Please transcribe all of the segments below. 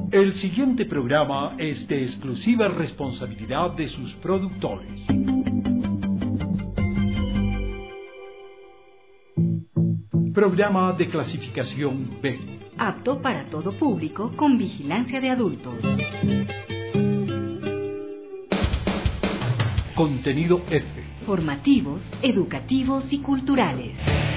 El siguiente programa es de exclusiva responsabilidad de sus productores. Programa de clasificación B. Apto para todo público con vigilancia de adultos. Contenido F. Formativos, educativos y culturales.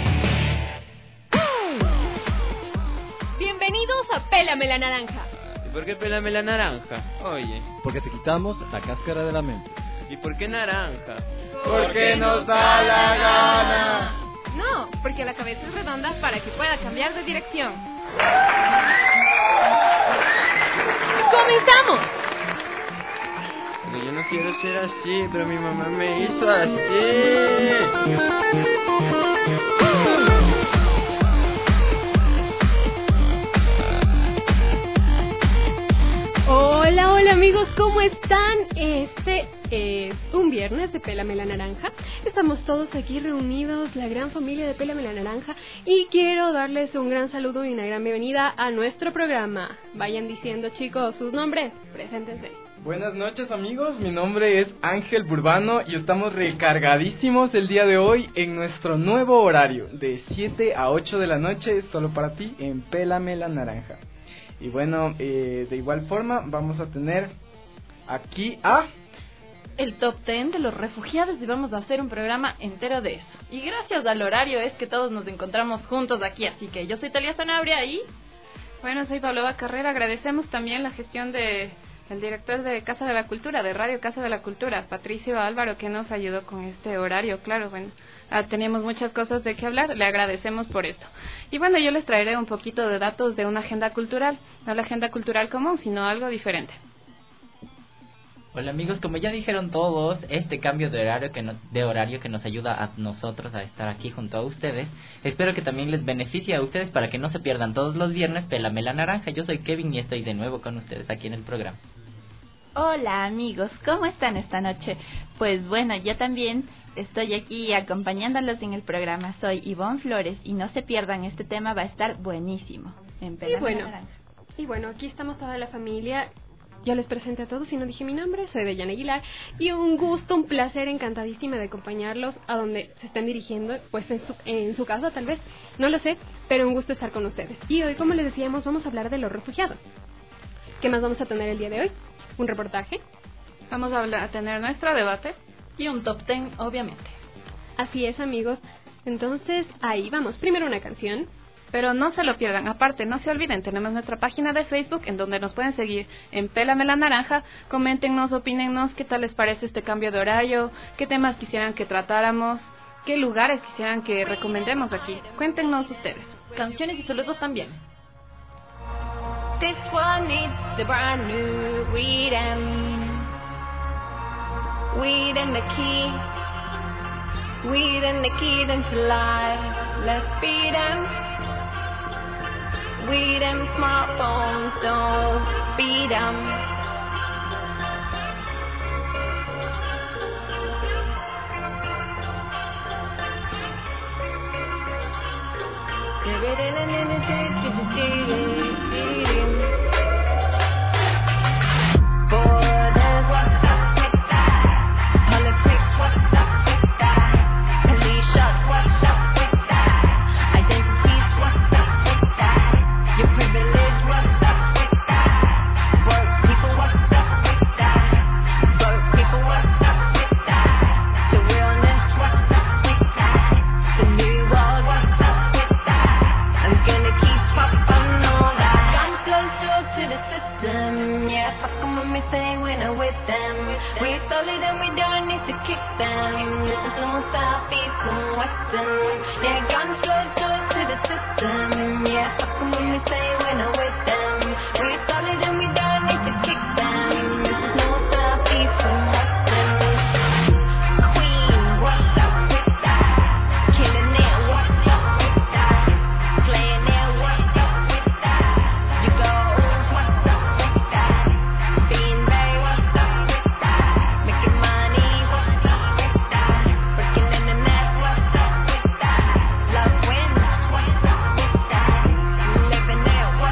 Bienvenidos a Pélame la Naranja. ¿Y por qué pélame la naranja? Oye. Porque te quitamos la cáscara de la mente. ¿Y por qué naranja? Porque nos da la gana. No, porque la cabeza es redonda para que pueda cambiar de dirección. ¡Comenzamos! Yo no quiero ser así, pero mi mamá me hizo así. Hola amigos, ¿cómo están? Este es un viernes de Pélame la Naranja. Estamos todos aquí reunidos, la gran familia de Pélame la Naranja, y quiero darles un gran saludo y una gran bienvenida a nuestro programa. Vayan diciendo, chicos, sus nombres, preséntense. Buenas noches amigos, mi nombre es Ángel Burbano y estamos recargadísimos el día de hoy en nuestro nuevo horario de 7 a 8 de la noche, solo para ti en Pélame la Naranja. Y bueno, de igual forma vamos a tener aquí a... el top 10 de los refugiados y vamos a hacer un programa entero de eso. Y gracias al horario es que todos nos encontramos juntos aquí, así que yo soy Talia Sanabria y... Bueno, soy Paulova Carrera. Agradecemos también la gestión de el director de Casa de la Cultura, de Radio Casa de la Cultura, Patricio Álvaro, que nos ayudó con este horario. Claro, bueno, teníamos muchas cosas de qué hablar, le agradecemos por esto. Y bueno, yo les traeré un poquito de datos de una agenda cultural, no la agenda cultural común, sino algo diferente. Hola amigos, como ya dijeron todos, este cambio de horario que nos ayuda a nosotros a estar aquí junto a ustedes, espero que también les beneficie a ustedes para que no se pierdan todos los viernes Pélame la Naranja. Yo soy Kevin y estoy de nuevo con ustedes aquí en el programa. Hola amigos, ¿cómo están esta noche? Pues bueno, yo también estoy aquí acompañándolos en el programa. Soy Ivonne Flores y no se pierdan, este tema va a estar buenísimo en Pélame la Naranja. Y bueno, aquí estamos toda la familia. Yo les presento a todos, si no dije mi nombre, soy Dayana Aguilar, y un gusto, un placer, encantadísima de acompañarlos a donde se estén dirigiendo, pues en su casa tal vez, no lo sé, pero un gusto estar con ustedes. Y hoy, como les decíamos, vamos a hablar de los refugiados. ¿Qué más vamos a tener el día de hoy? Un reportaje. Vamos a tener nuestro debate y un top 10, obviamente. Así es, amigos. Entonces, ahí vamos. Primero una canción. Pero no se lo pierdan, aparte, no se olviden, tenemos nuestra página de Facebook en donde nos pueden seguir en Pélame la Naranja. Coméntenos, opínennos qué tal les parece este cambio de horario, qué temas quisieran que tratáramos, qué lugares quisieran que recomendemos aquí. Cuéntenos ustedes. Canciones y saludos también. This one needs the brand new weed and the key to life. Let's beat 'em. We them smartphones, don't beat 'em. Borders, what's up with that? Politics, what's up with that? Police shots, what's up with that? Identities, what's up with that? Your privilege, what's up with that? Work people, what's up with that? Work people, what's up with that? The realness, what's up with that? The new world, what's up with that? I'm gonna keep popping all that. Come close to the system, yeah. Fuck 'em when we say we're not with them. We're solid and we don't need to kick them. This is no south, east, no western. Yeah, guns close to the system, yeah. Fuck 'em when we say we're not with them. We're solid and we don't need to kick them. This is no south, east, no western. Queen, what's up with that? Killing it, what's up with that? Slaying it, what's up with that? You goals, what's up with that? Being Bay, what's up with that? Making money, what's up with that? Working in the net, what's up with that? Love wins, what's up with that? Living it,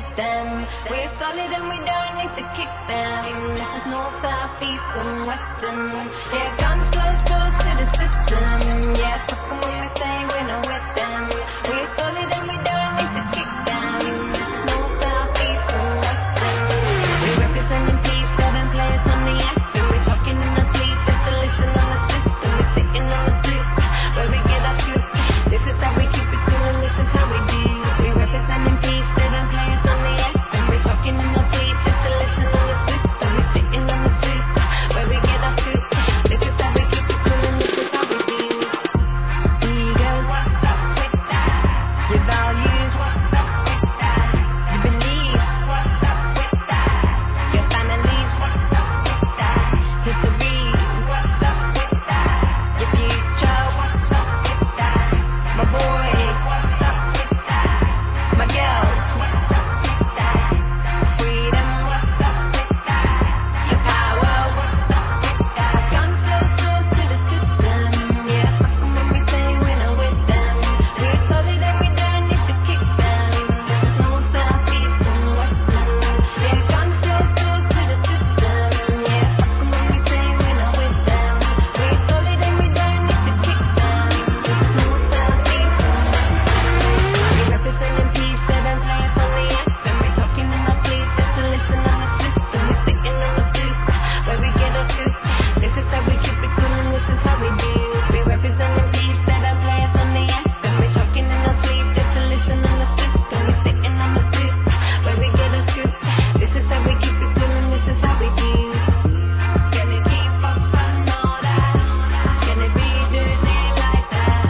them. We're solid and we don't need to kick them. This is north, south, east and western. Yeah, guns close to the system. Yeah, fuck 'em when we say we're not with them. We're solid and we don't need to kick them. This is north, south, east and western. We representing P7 players on the FM. We're talking in our sleep, just to listen on the system. We're sitting on the stoop, where we get our scoop. This is how we keep it cool and this is how we do. We representing P7 players on the FM. We're talking in our sleep, just to listen on the system. We're sitting on the stoop, where we get our scoop. This is how we keep it cool and this is how we do. Eagles, what's up with that? Your values, what's up with that? Your beliefs, what's up with that? Your families, what's up with that? History, what's up with that? Your future, what's up with that? My boys, what's up with that? My girls, what's up with that? Freedom, what's up with that? Your power, what's up with that? Guns close doors to the system. Yeah, fuck 'em when we say we're not with them. We're solid and we don't need to kick them. This is north, south, east and western. Yeah, guns close doors to the system. Yeah, fuck 'em when we say we're not with them. We're solid and we don't need to kick them. This is north, south, east and western. We representing P7 players on the FM. We're talking in our sleep, just to listen on the system. We're sitting on the stoop, where we get our scoop. This is how we keep it cool and this is how we do. We representing P7 players on the FM. We're talking in our sleep, just to listen on the system. We're sitting on the stoop, where we get our scoop. This is how we keep it cool and this is how we do. Can it keep up and all that? Can it be dirty like that?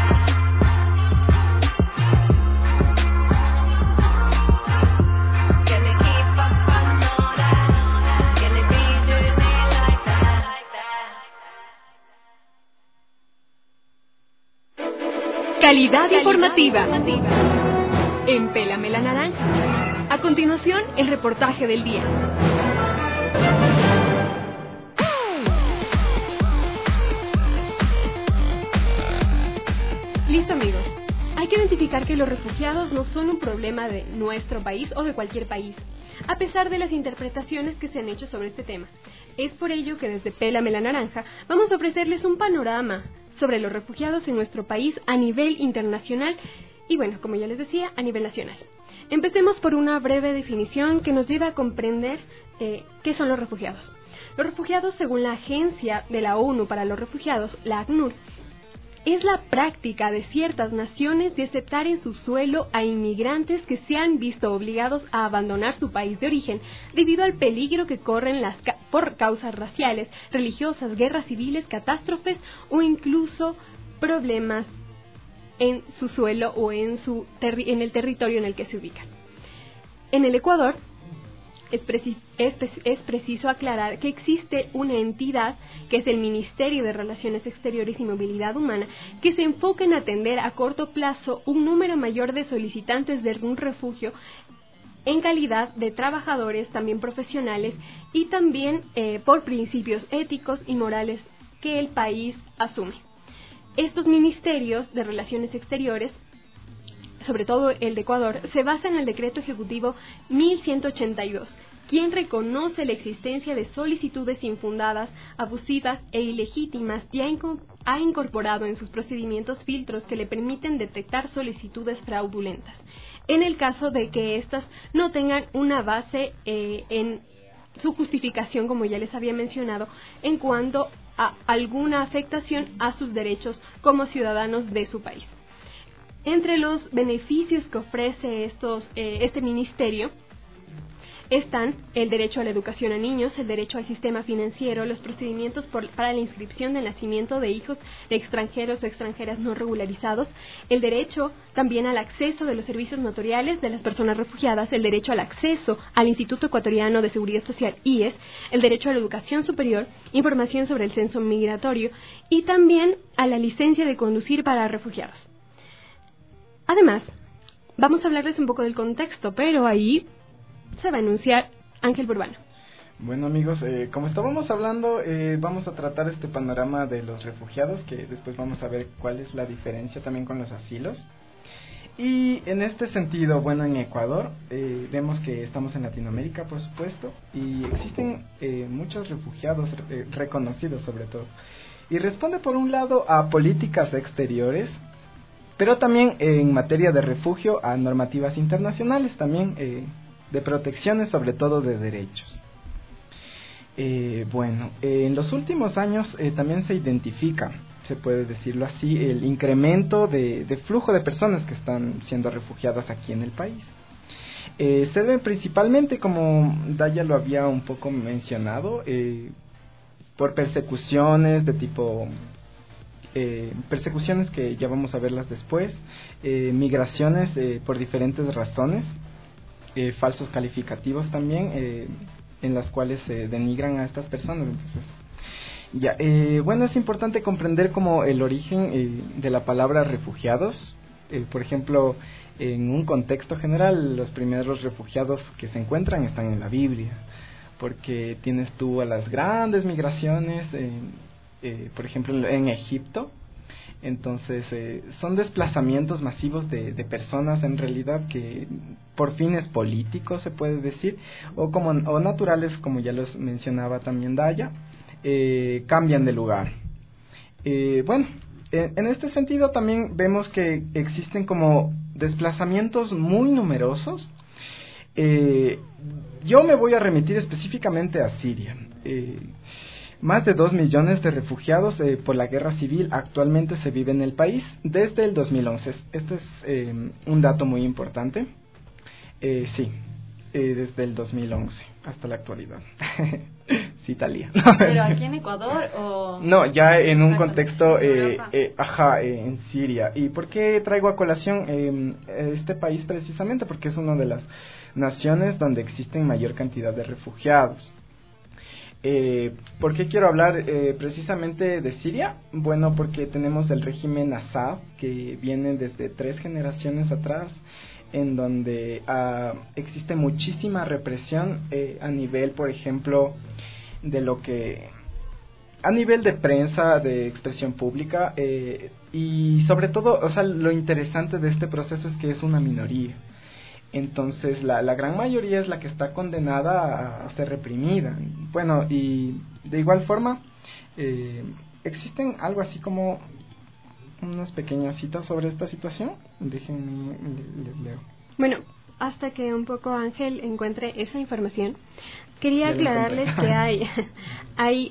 Can it keep up and all that? Can it be dirty like that? Calidad informativa. En Pélame la Naranja. A continuación, el reportaje del día. Listo, amigos. Hay que identificar que los refugiados no son un problema de nuestro país o de cualquier país, a pesar de las interpretaciones que se han hecho sobre este tema. Es por ello que desde Pélame la Naranja vamos a ofrecerles un panorama sobre los refugiados en nuestro país a nivel internacional y, bueno, como ya les decía, a nivel nacional. Empecemos por una breve definición que nos lleva a comprender qué son los refugiados. Los refugiados, según la Agencia de la ONU para los Refugiados, la ACNUR, es la práctica de ciertas naciones de aceptar en su suelo a inmigrantes que se han visto obligados a abandonar su país de origen debido al peligro que corren por causas raciales, religiosas, guerras civiles, catástrofes o incluso problemas en su suelo o en el territorio en el que se ubican. En el Ecuador es preciso aclarar que existe una entidad, que es el Ministerio de Relaciones Exteriores y Movilidad Humana, que se enfoca en atender a corto plazo un número mayor de solicitantes de un refugio en calidad de trabajadores, también profesionales, y también por principios éticos y morales que el país asume. Estos ministerios de Relaciones Exteriores, sobre todo el de Ecuador, se basa en el decreto ejecutivo 1182, quien reconoce la existencia de solicitudes infundadas, abusivas e ilegítimas y ha incorporado en sus procedimientos filtros que le permiten detectar solicitudes fraudulentas, en el caso de que éstas no tengan una base en su justificación, como ya les había mencionado, en cuanto a alguna afectación a sus derechos como ciudadanos de su país. Entre los beneficios que ofrece este ministerio están el derecho a la educación a niños, el derecho al sistema financiero, los procedimientos para la inscripción del nacimiento de hijos de extranjeros o extranjeras no regularizados, el derecho también al acceso de los servicios notariales de las personas refugiadas, el derecho al acceso al Instituto Ecuatoriano de Seguridad Social, IES, el derecho a la educación superior, información sobre el censo migratorio y también a la licencia de conducir para refugiados. Además, vamos a hablarles un poco del contexto, pero ahí se va a enunciar Ángel Burbano. Bueno, amigos, como estábamos hablando, vamos a tratar este panorama de los refugiados, que después vamos a ver cuál es la diferencia también con los asilos. Y en este sentido, bueno, en Ecuador vemos que estamos en Latinoamérica, por supuesto, y existen muchos refugiados reconocidos sobre todo. Y responde por un lado a políticas exteriores, pero también en materia de refugio a normativas internacionales, también de protecciones, sobre todo de derechos. Bueno, en los últimos años también se identifica, se puede decirlo así, el incremento de flujo de personas que están siendo refugiadas aquí en el país. Se debe principalmente, como Daya lo había un poco mencionado, por persecuciones de tipo... persecuciones que ya vamos a verlas después, migraciones por diferentes razones, falsos calificativos también, en las cuales se denigran a estas personas. Entonces, ya, bueno, es importante comprender como el origen de la palabra refugiados. Por ejemplo, en un contexto general, los primeros refugiados que se encuentran están en la Biblia, porque tienes tú a las grandes migraciones, por ejemplo en Egipto. Entonces son desplazamientos masivos de personas en realidad que por fines políticos se puede decir, o naturales, como ya los mencionaba también Daya, cambian de lugar. Bueno, en este sentido también vemos que existen como desplazamientos muy numerosos. Yo me voy a remitir específicamente a Siria. Más de 2 millones de refugiados por la guerra civil actualmente se vive en el país desde el 2011. Este es un dato muy importante. Sí, desde el 2011 hasta la actualidad. Sí, Talía. ¿Pero aquí en Ecuador o...? No, ya en un contexto, en Siria. ¿Y por qué traigo a colación este país precisamente? Porque es una de las naciones donde existen mayor cantidad de refugiados. ¿Por qué quiero hablar precisamente de Siria? Bueno, porque tenemos el régimen Assad, que viene desde 3 generaciones atrás, en donde existe muchísima represión a nivel, por ejemplo, de lo que... a nivel de prensa, de expresión pública, y sobre todo, o sea, lo interesante de este proceso es que es una minoría. Entonces la gran mayoría es la que está condenada a ser reprimida. Bueno, y de igual forma existen algo así como unas pequeñas citas sobre esta situación. Déjenme, les leo. Bueno, hasta que un poco Ángel encuentre esa información, quería aclararles que hay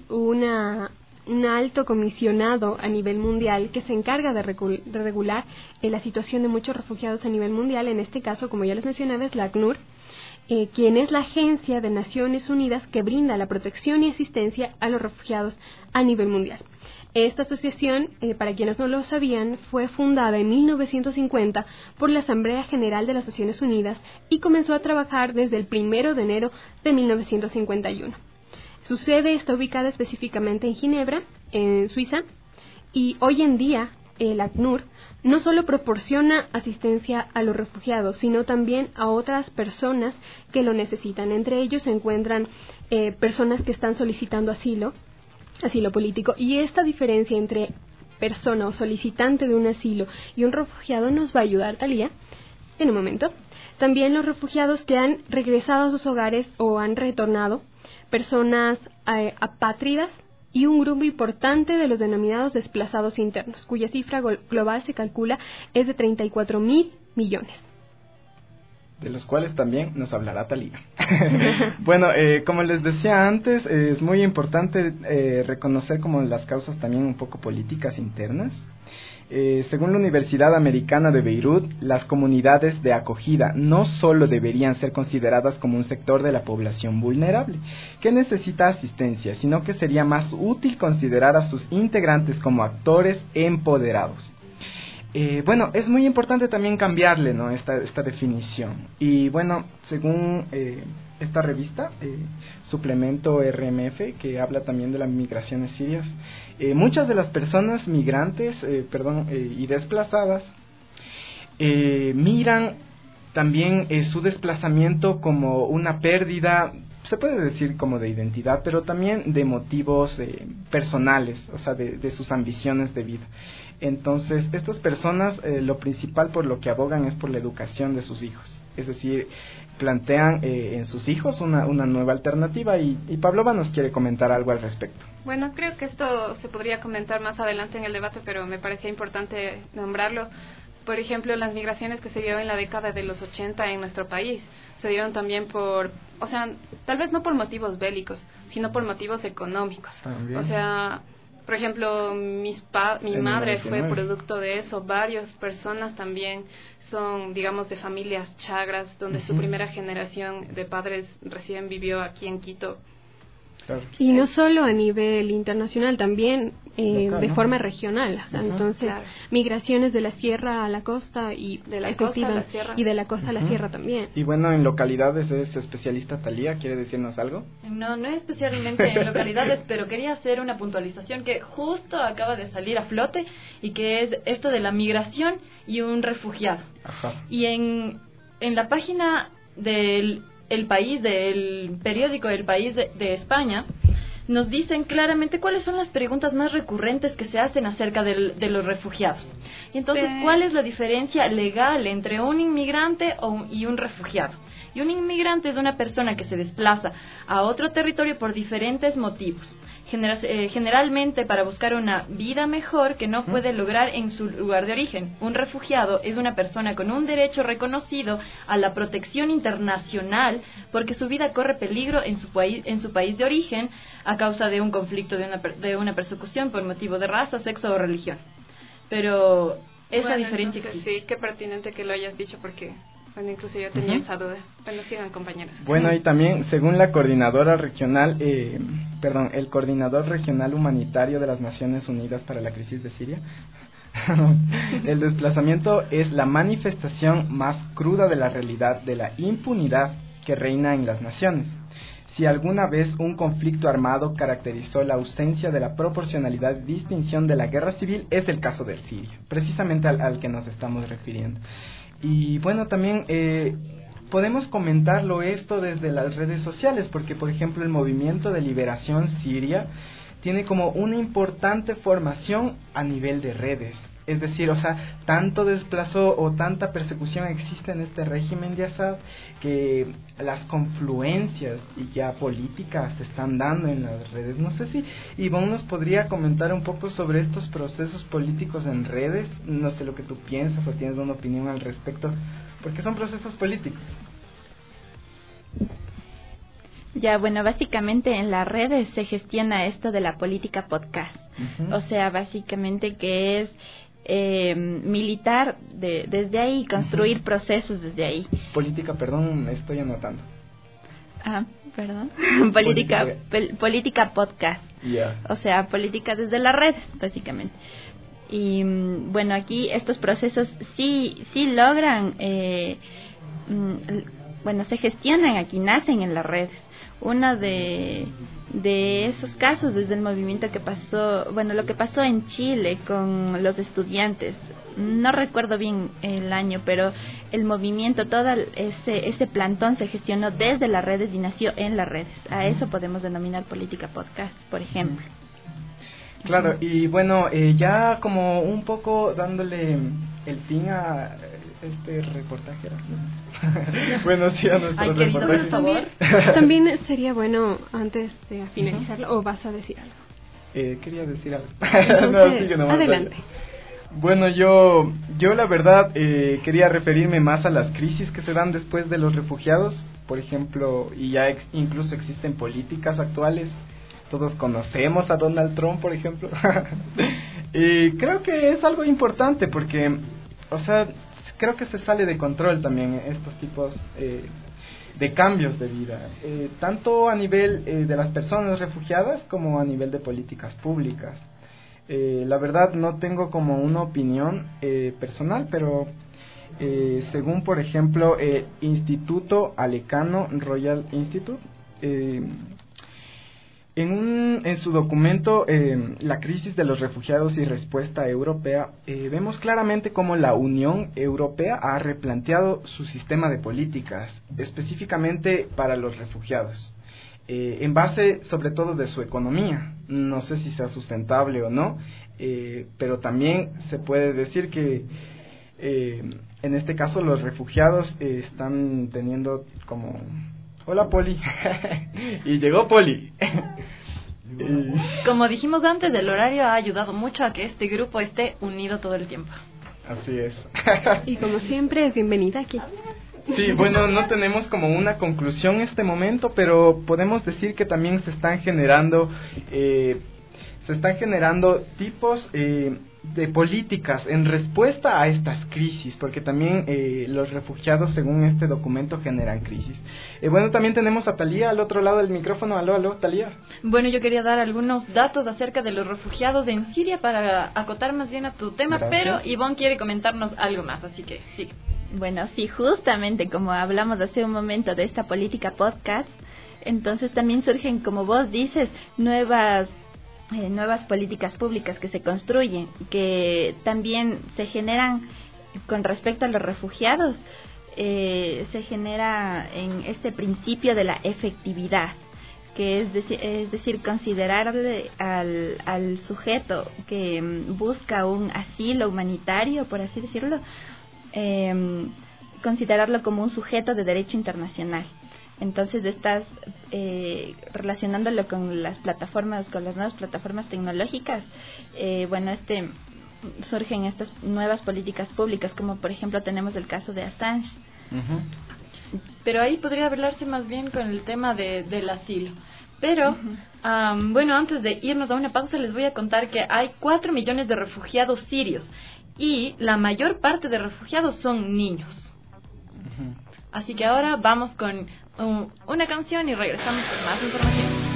un alto comisionado a nivel mundial que se encarga de regular la situación de muchos refugiados a nivel mundial. En este caso, como ya les mencionaba, es la ACNUR, quien es la agencia de Naciones Unidas que brinda la protección y asistencia a los refugiados a nivel mundial. Esta asociación, para quienes no lo sabían, fue fundada en 1950 por la Asamblea General de las Naciones Unidas y comenzó a trabajar desde el 1 de enero de 1951. Su sede está ubicada específicamente en Ginebra, en Suiza, y hoy en día el ACNUR no solo proporciona asistencia a los refugiados, sino también a otras personas que lo necesitan. Entre ellos se encuentran personas que están solicitando asilo político, y esta diferencia entre persona o solicitante de un asilo y un refugiado nos va a ayudar, Talía, en un momento. También los refugiados que han regresado a sus hogares o han retornado, personas apátridas y un grupo importante de los denominados desplazados internos, cuya cifra global se calcula es de 34.000 millones. De los cuales también nos hablará Talía. Bueno, como les decía antes, es muy importante reconocer como las causas también un poco políticas internas. Según la Universidad Americana de Beirut, las comunidades de acogida no solo deberían ser consideradas como un sector de la población vulnerable que necesita asistencia, sino que sería más útil considerar a sus integrantes como actores empoderados. Bueno, es muy importante también cambiarle, ¿no?, esta definición. Y bueno, según esta revista, Suplemento RMF, que habla también de las migraciones sirias, muchas de las personas migrantes y desplazadas miran también su desplazamiento como una pérdida se puede decir como de identidad, pero también de motivos personales, o sea, de sus ambiciones de vida. Entonces, estas personas, lo principal por lo que abogan es por la educación de sus hijos. Es decir, plantean en sus hijos una nueva alternativa y Pavlova nos quiere comentar algo al respecto. Bueno, creo que esto se podría comentar más adelante en el debate, pero me parecía importante nombrarlo. Por ejemplo, las migraciones que se dio en la década de los 80 en nuestro país se dieron también o sea, tal vez no por motivos bélicos, sino por motivos económicos. También. O sea, por ejemplo, mi madre fue producto de eso. Varias personas también son, digamos, de familias chagras, donde su primera generación de padres recién vivió aquí en Quito. Claro. Y no solo a nivel internacional, también local, de forma regional. Entonces, claro, migraciones de la sierra a la costa y de la costa a la sierra. Y de la costa a la sierra también. Y bueno, en localidades es especialista Talía, ¿quiere decirnos algo? No especialmente en localidades, pero quería hacer una puntualización que justo acaba de salir a flote y que es esto de la migración y un refugiado. Ajá. Y en la página del País, del periódico El País de España, nos dicen claramente cuáles son las preguntas más recurrentes que se hacen acerca de los refugiados. Y entonces, ¿cuál es la diferencia legal entre un inmigrante y un refugiado? Y un inmigrante es una persona que se desplaza a otro territorio por diferentes motivos. Generalmente para buscar una vida mejor que no puede lograr en su lugar de origen. Un refugiado es una persona con un derecho reconocido a la protección internacional porque su vida corre peligro en su país de origen a causa de un conflicto, de una persecución por motivo de raza, sexo o religión. Pero esa diferencia existe. Sí, qué pertinente que lo hayas dicho porque... Bueno, incluso yo tenía esa duda. Bueno, sigan, compañeros. Bueno, y también, según la coordinadora regional, el coordinador regional humanitario de las Naciones Unidas para la crisis de Siria, el desplazamiento es la manifestación más cruda de la realidad de la impunidad que reina en las naciones. Si alguna vez un conflicto armado caracterizó la ausencia de la proporcionalidad y distinción de la guerra civil, es el caso de Siria, precisamente al que nos estamos refiriendo. Y bueno, también podemos comentarlo esto desde las redes sociales, porque por ejemplo el movimiento de liberación siria tiene como una importante formación a nivel de redes. Es decir, o sea, tanto desplazo o tanta persecución existe en este régimen de Assad que las confluencias y ya políticas se están dando en las redes. No sé si Ivonne nos podría comentar un poco sobre estos procesos políticos en redes. No sé lo que tú piensas o tienes una opinión al respecto, porque son procesos políticos. Ya, bueno, básicamente en las redes se gestiona esto de la política podcast. O sea, básicamente que es militar desde ahí, construir procesos desde ahí. Política, perdón, me estoy anotando. Perdón. política podcast. Yeah. O sea, política desde las redes, básicamente. Y bueno, aquí estos procesos sí logran, se gestionan aquí, nacen en las redes. Uno de esos casos desde el movimiento que pasó, lo que pasó en Chile con los estudiantes, no recuerdo bien el año, pero el movimiento, todo ese plantón se gestionó desde las redes y nació en las redes. A eso podemos denominar política podcast, por ejemplo. Claro, y bueno, ya como un poco dándole el fin a este reportaje. Bueno, sí, a nuestro reportaje. También sería bueno, antes de finalizarlo, ¿o vas a decir algo? Quería decir algo. Entonces, no, adelante. Bueno, yo la verdad quería referirme más a las crisis que se dan después de los refugiados, por ejemplo, y ya incluso existen políticas actuales. Todos conocemos a Donald Trump, por ejemplo. Y creo que es algo importante porque, o sea, creo que se sale de control también estos tipos de cambios de vida, tanto a nivel de las personas refugiadas como a nivel de políticas públicas. La verdad no tengo como una opinión personal, pero según por ejemplo Instituto Alecano Royal Institute, en su documento La crisis de los refugiados y respuesta europea, vemos claramente cómo la Unión Europea ha replanteado su sistema de políticas, específicamente para los refugiados. en base sobre todo de su economía. No sé si sea sustentable o no, pero también se puede decir que en este caso los refugiados están teniendo como... Hola, Poli. Y llegó Poli. Como dijimos antes, el horario ha ayudado mucho a que este grupo esté unido todo el tiempo. Así es. Y como siempre, es bienvenida aquí. Sí, bueno, no tenemos como una conclusión en este momento, pero podemos decir que también se están generando tipos de políticas en respuesta a estas crisis, porque también los refugiados, según este documento, generan crisis. Bueno, también tenemos a Talía al otro lado del micrófono. Aló, Talía. Bueno, yo quería dar algunos datos acerca de los refugiados en Siria para acotar más bien a tu tema, Gracias. pero Ivonne quiere comentarnos algo más, así que sí. Bueno, sí, justamente como hablamos hace un momento de esta política podcast, entonces también surgen, como vos dices, nuevas políticas públicas que se construyen, que también se generan con respecto a los refugiados, se genera en este principio de la efectividad, que es decir, considerarle al sujeto que busca un asilo humanitario, por así decirlo, considerarlo como un sujeto de derecho internacional. Entonces estás relacionándolo con las nuevas plataformas tecnológicas. Surgen estas nuevas políticas públicas, como por ejemplo tenemos el caso de Assange. Uh-huh. Pero ahí podría hablarse más bien con el tema del asilo. Pero, bueno, antes de irnos a una pausa les voy a contar que hay 4 millones de refugiados sirios y la mayor parte de refugiados son niños. Uh-huh. Así que ahora vamos con una canción y regresamos con más información.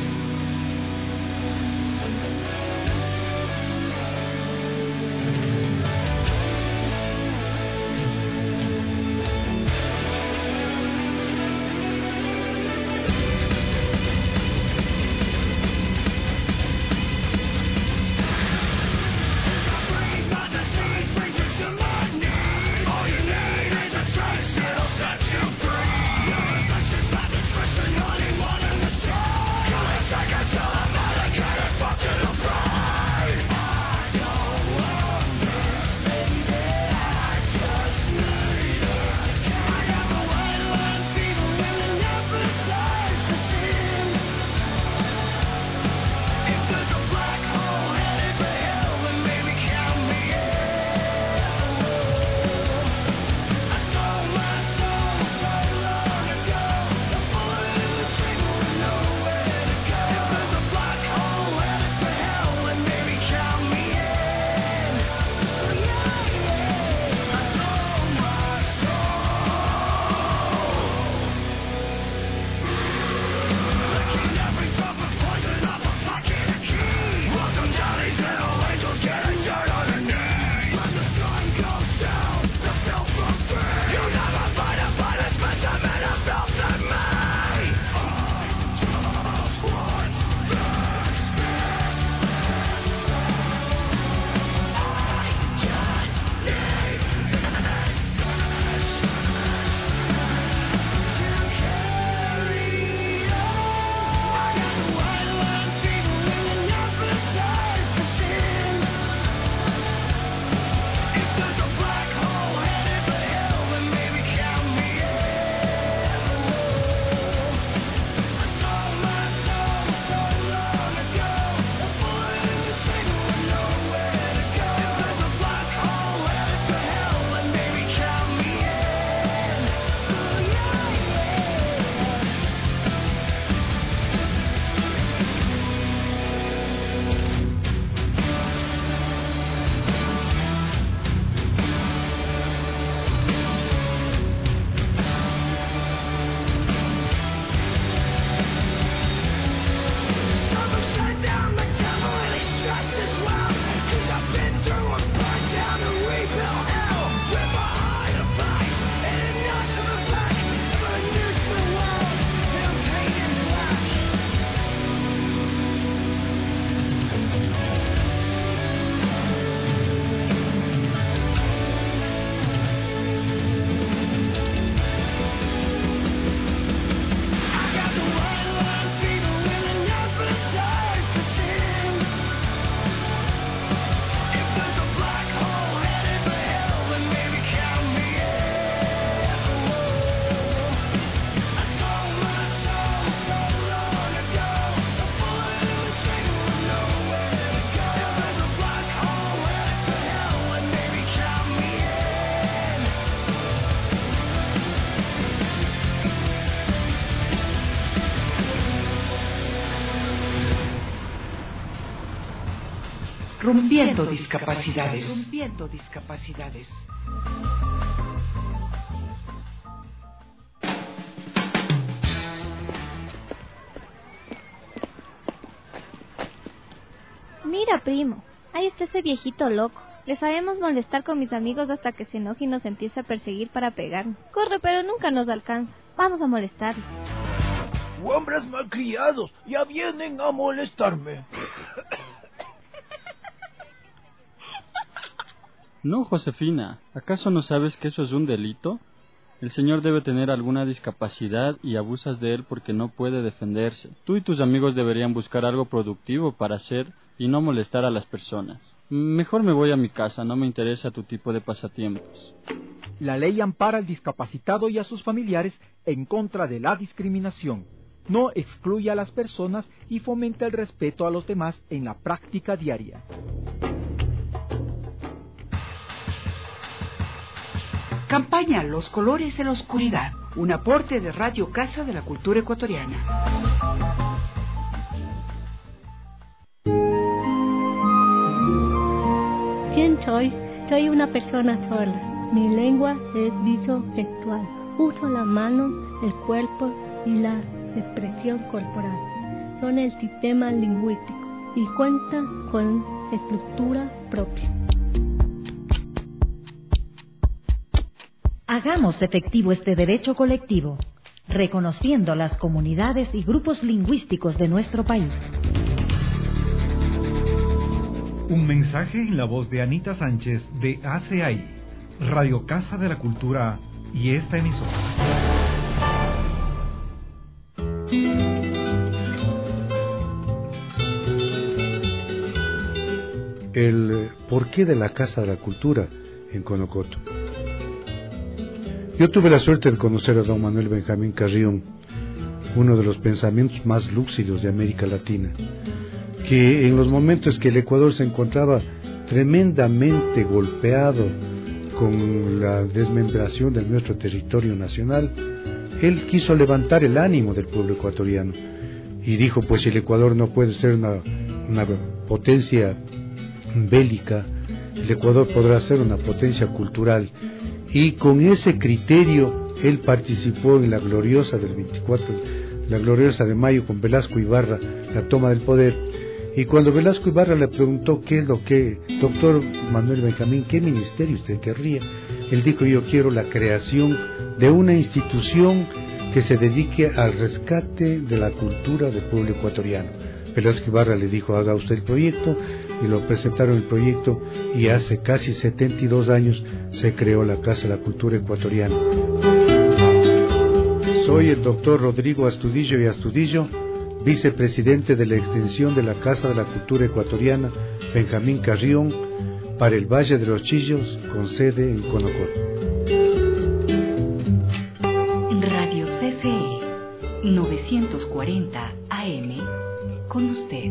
Set you free. Your affections, my discretion, only one in the show. Rompiendo discapacidades. Mira, primo, ahí está ese viejito loco. Le sabemos molestar con mis amigos hasta que se enoje y nos empiece a perseguir para pegarnos. Corre, pero nunca nos alcanza. Vamos a molestarlo. Hombres malcriados, ya vienen a molestarme. No, Josefina, ¿acaso no sabes que eso es un delito? El señor debe tener alguna discapacidad y abusas de él porque no puede defenderse. Tú y tus amigos deberían buscar algo productivo para hacer y no molestar a las personas. Mejor me voy a mi casa, no me interesa tu tipo de pasatiempos. La ley ampara al discapacitado y a sus familiares en contra de la discriminación. No excluye a las personas y fomenta el respeto a los demás en la práctica diaria. Campaña Los Colores de la Oscuridad, un aporte de Radio Casa de la Cultura Ecuatoriana. ¿Quién soy? Soy una persona sola. Mi lengua es visogestual. Uso la mano, el cuerpo y la expresión corporal. Son el sistema lingüístico y cuentan con estructura propia. Hagamos efectivo este derecho colectivo, reconociendo las comunidades y grupos lingüísticos de nuestro país. Un mensaje en la voz de Anita Sánchez de ACAI, Radio Casa de la Cultura y esta emisora. El porqué de la Casa de la Cultura en Conocoto. Yo tuve la suerte de conocer a don Manuel Benjamín Carrión, uno de los pensamientos más lúcidos de América Latina, que en los momentos que el Ecuador se encontraba tremendamente golpeado con la desmembración de nuestro territorio nacional, él quiso levantar el ánimo del pueblo ecuatoriano y dijo, pues si el Ecuador no puede ser una potencia bélica, el Ecuador podrá ser una potencia cultural. Y con ese criterio él participó en la gloriosa del 24, la gloriosa de mayo con Velasco Ibarra, la toma del poder. Y cuando Velasco Ibarra le preguntó qué es lo que, doctor Manuel Benjamín, ¿qué ministerio usted querría? Él dijo, yo quiero la creación de una institución que se dedique al rescate de la cultura del pueblo ecuatoriano. Velasco Ibarra le dijo, haga usted el proyecto, y lo presentaron el proyecto, y hace casi 72 años se creó la Casa de la Cultura Ecuatoriana. Soy el doctor Rodrigo Astudillo y Astudillo, vicepresidente de la extensión de la Casa de la Cultura Ecuatoriana Benjamín Carrión para el Valle de los Chillos, con sede en Conocoto. Radio CCE 940 AM, con usted.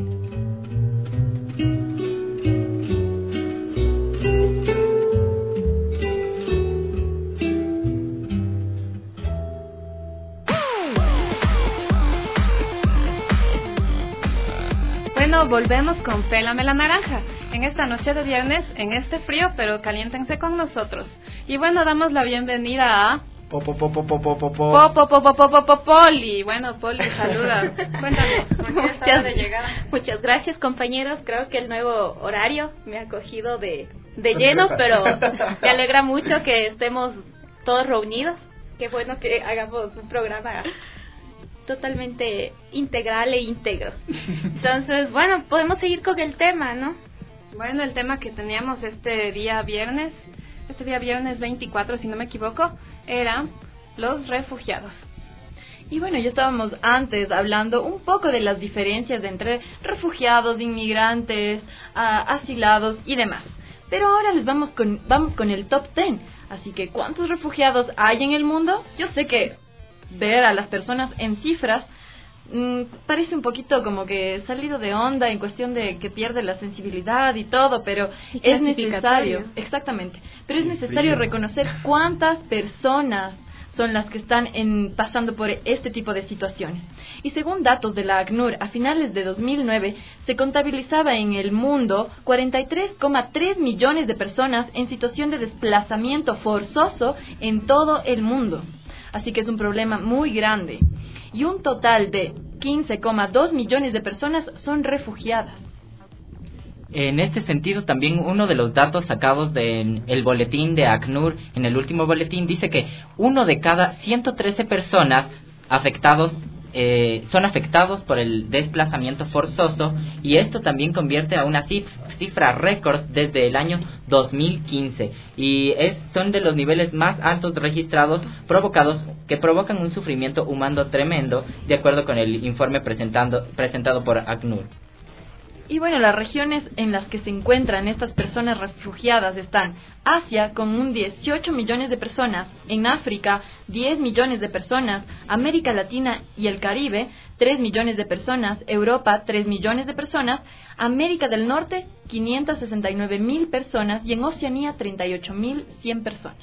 Bueno, volvemos con Pélame la Naranja. En esta noche de viernes, en este frío, pero caliéntense con nosotros. Y bueno, damos la bienvenida a... Poli. Bueno, Poli, saluda. Cuéntanos, muchas gracias, compañeros. Creo que el nuevo horario me ha cogido de lleno, pero me alegra mucho que estemos todos reunidos. Qué bueno que hagamos un programa totalmente integral e íntegro. Entonces, bueno, podemos seguir con el tema, ¿no? Bueno, el tema que teníamos este día viernes 24, si no me equivoco, era los refugiados. Y bueno, ya estábamos antes hablando un poco de las diferencias entre refugiados, inmigrantes, asilados y demás. Pero ahora vamos con el top 10. Así que, ¿cuántos refugiados hay en el mundo? Yo sé que ver a las personas en cifras parece un poquito como que salido de onda en cuestión de que pierde la sensibilidad y todo, pero es necesario, exactamente, pero es necesario reconocer cuántas personas son las que están pasando por este tipo de situaciones. Y según datos de la ACNUR, a finales de 2009 se contabilizaba en el mundo 43,3 millones de personas en situación de desplazamiento forzoso en todo el mundo. Así que es un problema muy grande. Y un total de 15,2 millones de personas son refugiadas. En este sentido, también uno de los datos sacados del boletín de ACNUR, en el último boletín, dice que 1 de cada 113 personas son afectados por el desplazamiento forzoso, y esto también convierte a una cifra récord desde el año 2015, y son de los niveles más altos registrados que provocan un sufrimiento humano tremendo, de acuerdo con el informe presentado por ACNUR. Y bueno, las regiones en las que se encuentran estas personas refugiadas están Asia, con un 18 millones de personas, en África, 10 millones de personas, América Latina y el Caribe, 3 millones de personas, Europa, 3 millones de personas, América del Norte, 569.000 personas, y en Oceanía, 38.100 personas.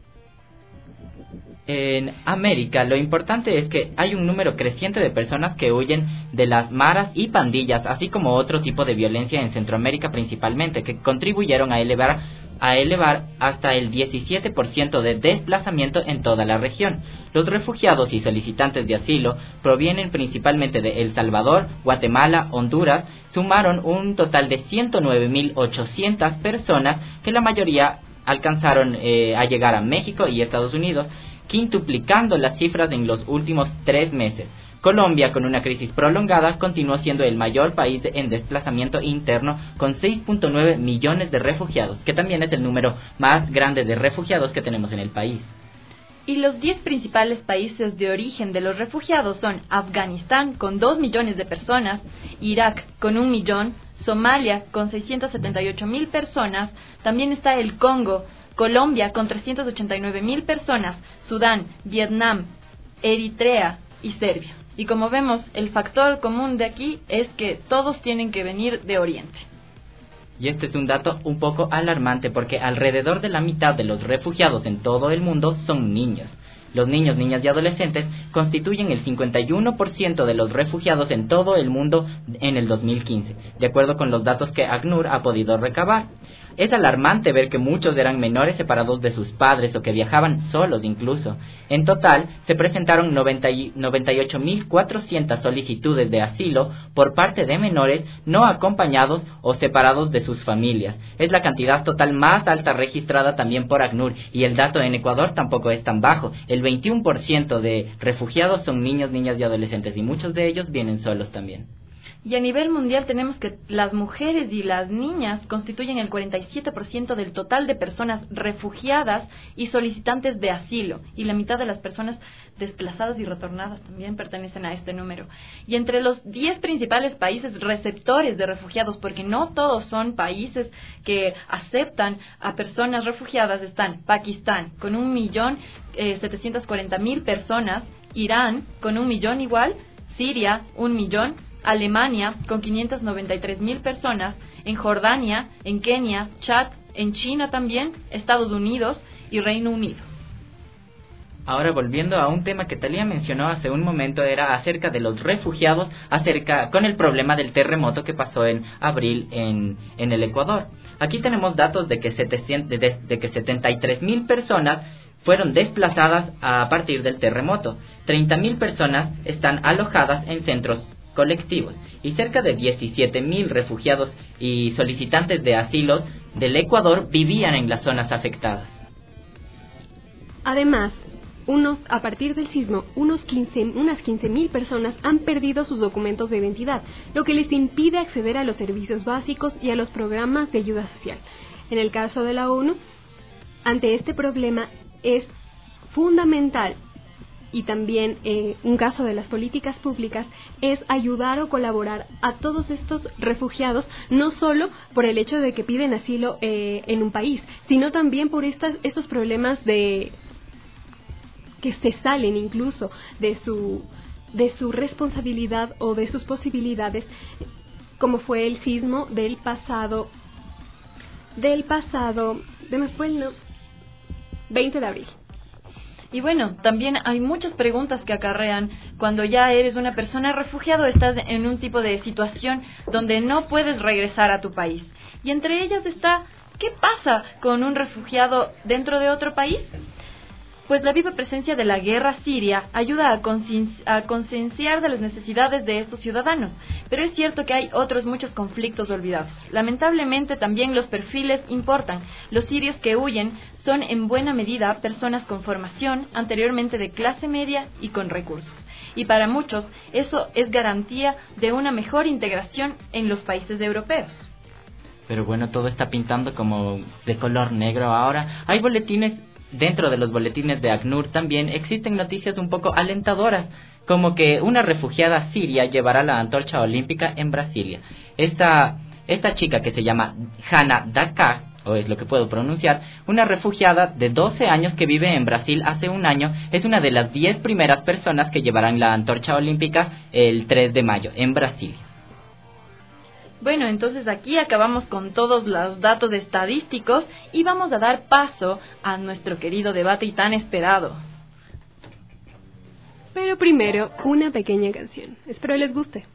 En América, lo importante es que hay un número creciente de personas que huyen de las maras y pandillas, así como otro tipo de violencia en Centroamérica principalmente, que contribuyeron a elevar hasta el 17% de desplazamiento en toda la región. Los refugiados y solicitantes de asilo provienen principalmente de El Salvador, Guatemala, Honduras. Sumaron un total de 109.800 personas, que la mayoría alcanzaron a llegar a México y Estados Unidos, quintuplicando las cifras en los últimos 3 meses. Colombia, con una crisis prolongada, continuó siendo el mayor país en desplazamiento interno, con 6.9 millones de refugiados, que también es el número más grande de refugiados que tenemos en el país. Y los 10 principales países de origen de los refugiados son Afganistán, con 2 millones de personas, Irak, con 1 millón, Somalia, con 678.000 personas, también está el Congo, Colombia, con 389.000 personas, Sudán, Vietnam, Eritrea y Serbia. Y como vemos, el factor común de aquí es que todos tienen que venir de Oriente. Y este es un dato un poco alarmante, porque alrededor de la mitad de los refugiados en todo el mundo son niños. Los niños, niñas y adolescentes constituyen el 51% de los refugiados en todo el mundo en el 2015, de acuerdo con los datos que ACNUR ha podido recabar. Es alarmante ver que muchos eran menores separados de sus padres o que viajaban solos incluso. En total, se presentaron 98.400 solicitudes de asilo por parte de menores no acompañados o separados de sus familias. Es la cantidad total más alta registrada también por ACNUR, y el dato en Ecuador tampoco es tan bajo. El 21% de refugiados son niños, niñas y adolescentes, y muchos de ellos vienen solos también. Y a nivel mundial tenemos que las mujeres y las niñas constituyen el 47% del total de personas refugiadas y solicitantes de asilo, y la mitad de las personas desplazadas y retornadas también pertenecen a este número. Y entre los 10 principales países receptores de refugiados, porque no todos son países que aceptan a personas refugiadas, están Pakistán, con 1.740.000 personas, Irán, con 1 millón igual, Siria, 1 millón, Alemania, con 593.000 personas, en Jordania, en Kenia, Chad, en China también, Estados Unidos y Reino Unido. Ahora, volviendo a un tema que Talía mencionó hace un momento, era acerca de los refugiados, con el problema del terremoto que pasó en abril en el Ecuador. Aquí tenemos datos de que 73.000 personas fueron desplazadas a partir del terremoto. 30.000 personas están alojadas en centros colectivos, y cerca de 17.000 refugiados y solicitantes de asilos del Ecuador vivían en las zonas afectadas. Además, a partir del sismo, unas 15.000 personas han perdido sus documentos de identidad, lo que les impide acceder a los servicios básicos y a los programas de ayuda social. En el caso de la ONU, ante este problema es fundamental, y también un caso de las políticas públicas, es ayudar o colaborar a todos estos refugiados, no solo por el hecho de que piden asilo en un país, sino también por estos problemas que se salen incluso de su responsabilidad o de sus posibilidades, como fue el sismo del pasado 20 de abril. Y bueno, también hay muchas preguntas que acarrean cuando ya eres una persona refugiada o estás en un tipo de situación donde no puedes regresar a tu país. Y entre ellas está, ¿qué pasa con un refugiado dentro de otro país? Pues la viva presencia de la guerra siria ayuda a concienciar de las necesidades de estos ciudadanos, pero es cierto que hay otros muchos conflictos olvidados. Lamentablemente también los perfiles importan. Los sirios que huyen son en buena medida personas con formación, anteriormente de clase media y con recursos. Y para muchos eso es garantía de una mejor integración en los países europeos. Pero bueno, todo está pintando como de color negro ahora. Hay boletines. Dentro de los boletines de ACNUR también existen noticias un poco alentadoras, como que una refugiada siria llevará la antorcha olímpica en Brasilia. Esta chica que se llama Hanna Dakar, o es lo que puedo pronunciar, una refugiada de 12 años que vive en Brasil hace un año, es una de las 10 primeras personas que llevarán la antorcha olímpica el 3 de mayo en Brasilia. Bueno, entonces aquí acabamos con todos los datos estadísticos y vamos a dar paso a nuestro querido debate y tan esperado. Pero primero, una pequeña canción. Espero les guste.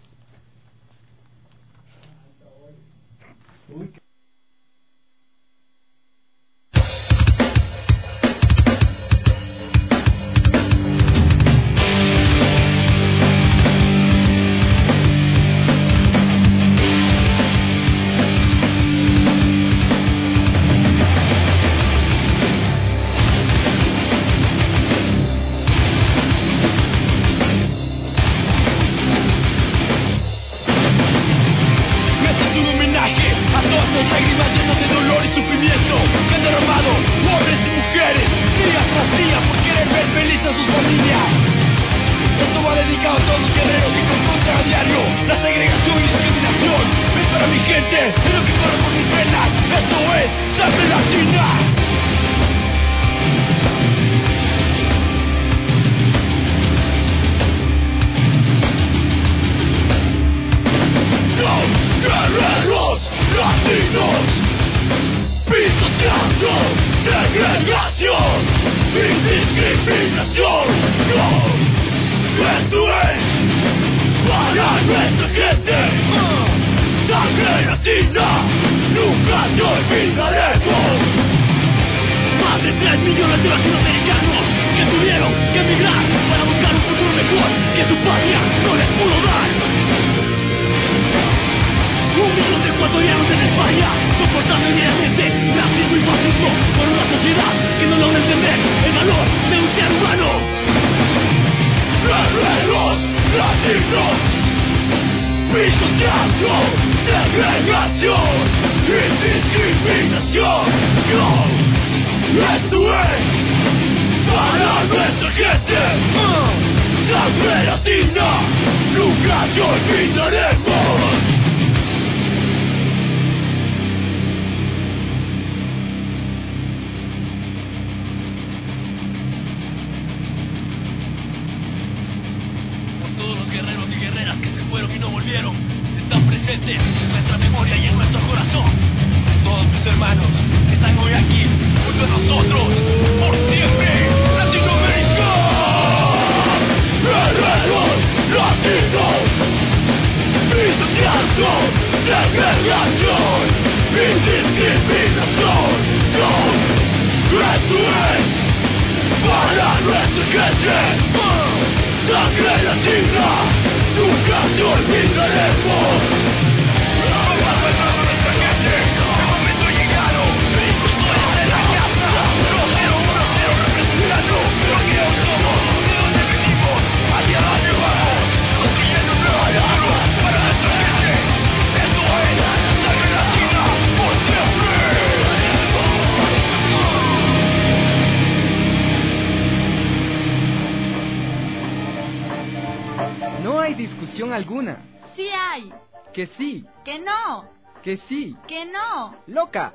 Alguna. Sí hay. Que sí. Que no. Que sí. Que no. Loca.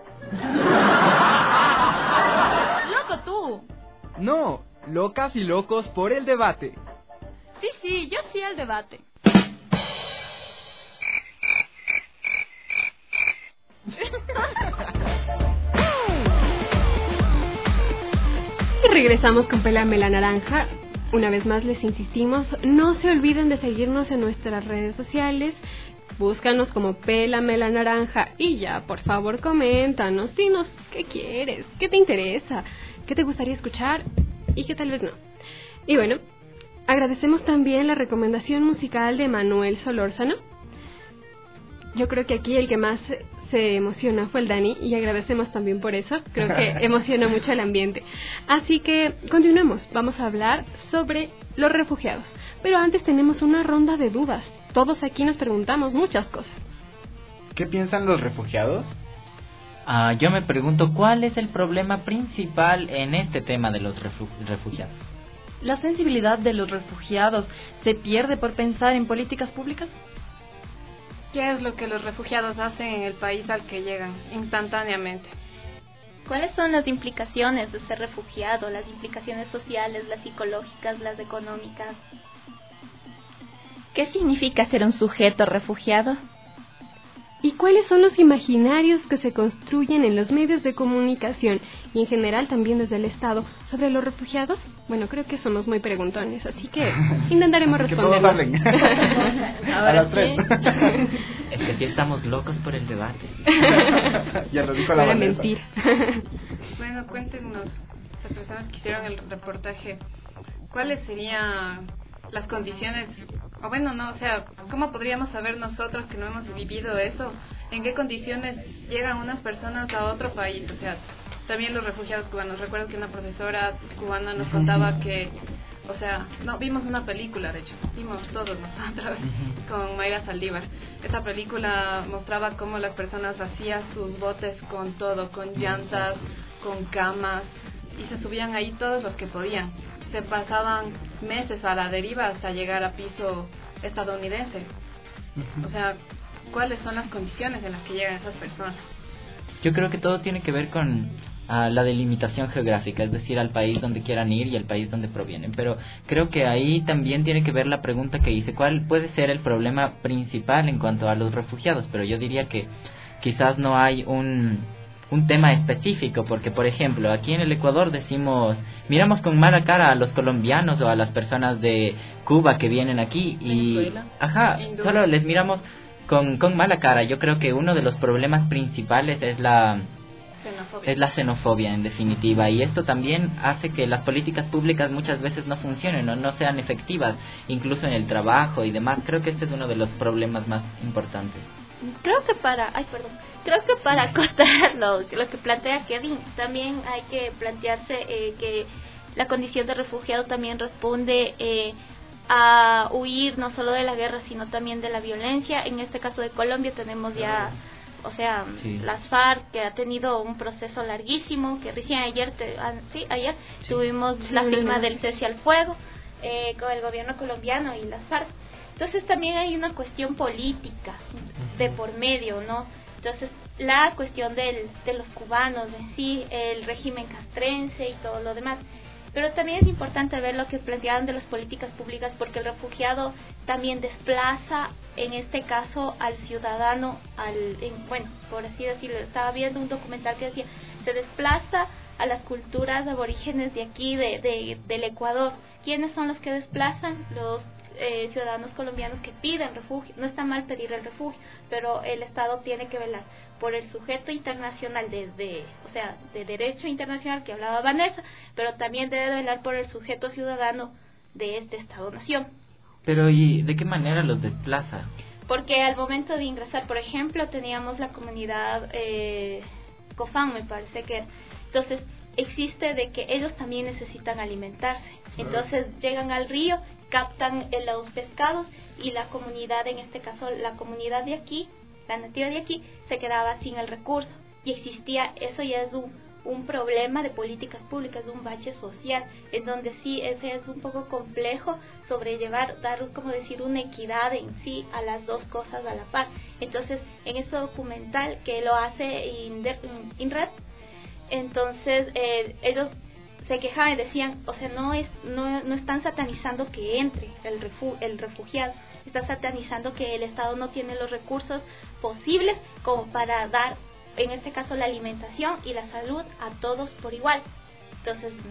Loco tú. No, locas y locos por el debate. Sí, yo sí al debate. regresamos con Pélame la Naranja. Una vez más les insistimos, no se olviden de seguirnos en nuestras redes sociales. Búscanos como Pélame la Naranja y ya, por favor, coméntanos, dinos qué quieres, qué te interesa, qué te gustaría escuchar y qué tal vez no. Y bueno, agradecemos también la recomendación musical de Manuel Solórzano. Yo creo que aquí el que más se emocionó fue el Dani y agradecemos también por eso. Creo que emocionó mucho el ambiente. Así que continuemos. Vamos a hablar sobre los refugiados. Pero antes tenemos una ronda de dudas. Todos aquí nos preguntamos muchas cosas. ¿Qué piensan los refugiados? Yo me pregunto, ¿cuál es el problema principal en este tema de los refugiados? ¿La sensibilidad de los refugiados se pierde por pensar en políticas públicas? ¿Qué es lo que los refugiados hacen en el país al que llegan instantáneamente? ¿Cuáles son las implicaciones de ser refugiado? Las implicaciones sociales, las psicológicas, las económicas. ¿Qué significa ser un sujeto refugiado? ¿Y cuáles son los imaginarios que se construyen en los medios de comunicación y en general también desde el Estado sobre los refugiados? Bueno, creo que somos muy preguntones, así que intentaremos responder. Ahora sí. Es que sí estamos locos por el debate. Ya lo dijo la Vanessa. Mentir. Bueno, cuéntenos, las personas que hicieron el reportaje, ¿cuáles serían las condiciones? O bueno, no, o sea, ¿cómo podríamos saber nosotros que no hemos vivido eso? ¿En qué condiciones llegan unas personas a otro país? O sea, también los refugiados cubanos. Recuerdo que una profesora cubana nos contaba que, o sea, no, vimos una película, de hecho, vimos todos nosotros, con Mayra Saldívar. Esta película mostraba cómo las personas hacían sus botes con todo, con llantas, con camas, y se subían ahí todos los que podían. Se pasaban meses a la deriva hasta llegar a piso estadounidense. O sea, ¿cuáles son las condiciones en las que llegan esas personas? Yo creo que todo tiene que ver con la delimitación geográfica, es decir, al país donde quieran ir y al país donde provienen. Pero creo que ahí también tiene que ver la pregunta que hice, ¿cuál puede ser el problema principal en cuanto a los refugiados? Pero yo diría que quizás no hay un tema específico, porque por ejemplo aquí en el Ecuador decimos, miramos con mala cara a los colombianos o a las personas de Cuba que vienen aquí y Venezuela, solo les miramos con mala cara. Yo creo que uno de los problemas principales es la xenofobia en definitiva, y esto también hace que las políticas públicas muchas veces no funcionen o no sean efectivas, incluso en el trabajo y demás. Creo que este es uno de los problemas más importantes. Creo que para acotar lo que plantea Kevin, también hay que plantearse que la condición de refugiado también responde a huir no solo de la guerra, sino también de la violencia. En este caso de Colombia tenemos ya, o sea, sí, las FARC, que ha tenido un proceso larguísimo, que recién ayer tuvimos la firma del cese al fuego con el gobierno colombiano y las FARC. Entonces también hay una cuestión política de por medio, ¿no? Entonces la cuestión de los cubanos en sí, el régimen castrense y todo lo demás. Pero también es importante ver lo que planteaban de las políticas públicas, porque el refugiado también desplaza, en este caso, al ciudadano, bueno, por así decirlo, estaba viendo un documental que decía, se desplaza a las culturas aborígenes de aquí, del Ecuador. ¿Quiénes son los que desplazan? Los ciudadanos colombianos que piden refugio. No está mal pedir el refugio, pero el Estado tiene que velar por el sujeto internacional de derecho internacional que hablaba Vanessa, pero también debe velar por el sujeto ciudadano de este Estado-nación. Pero ¿y de qué manera los desplaza? Porque al momento de ingresar, por ejemplo, teníamos la comunidad Cofán, me parece que era. Entonces existe de que ellos también necesitan alimentarse. Entonces llegan al río, captan los pescados y la comunidad, en este caso la comunidad de aquí, la nativa de aquí, se quedaba sin el recurso. Y existía, eso ya es un problema de políticas públicas, un bache social, en donde sí ese es un poco complejo sobrellevar, dar, como decir, una equidad en sí a las dos cosas a la par. Entonces, en este documental que lo hace INRED, entonces ellos se quejaban y decían, o sea, no están satanizando que entre el refugiado, está satanizando que el Estado no tiene los recursos posibles como para dar, en este caso, la alimentación y la salud a todos por igual. Entonces,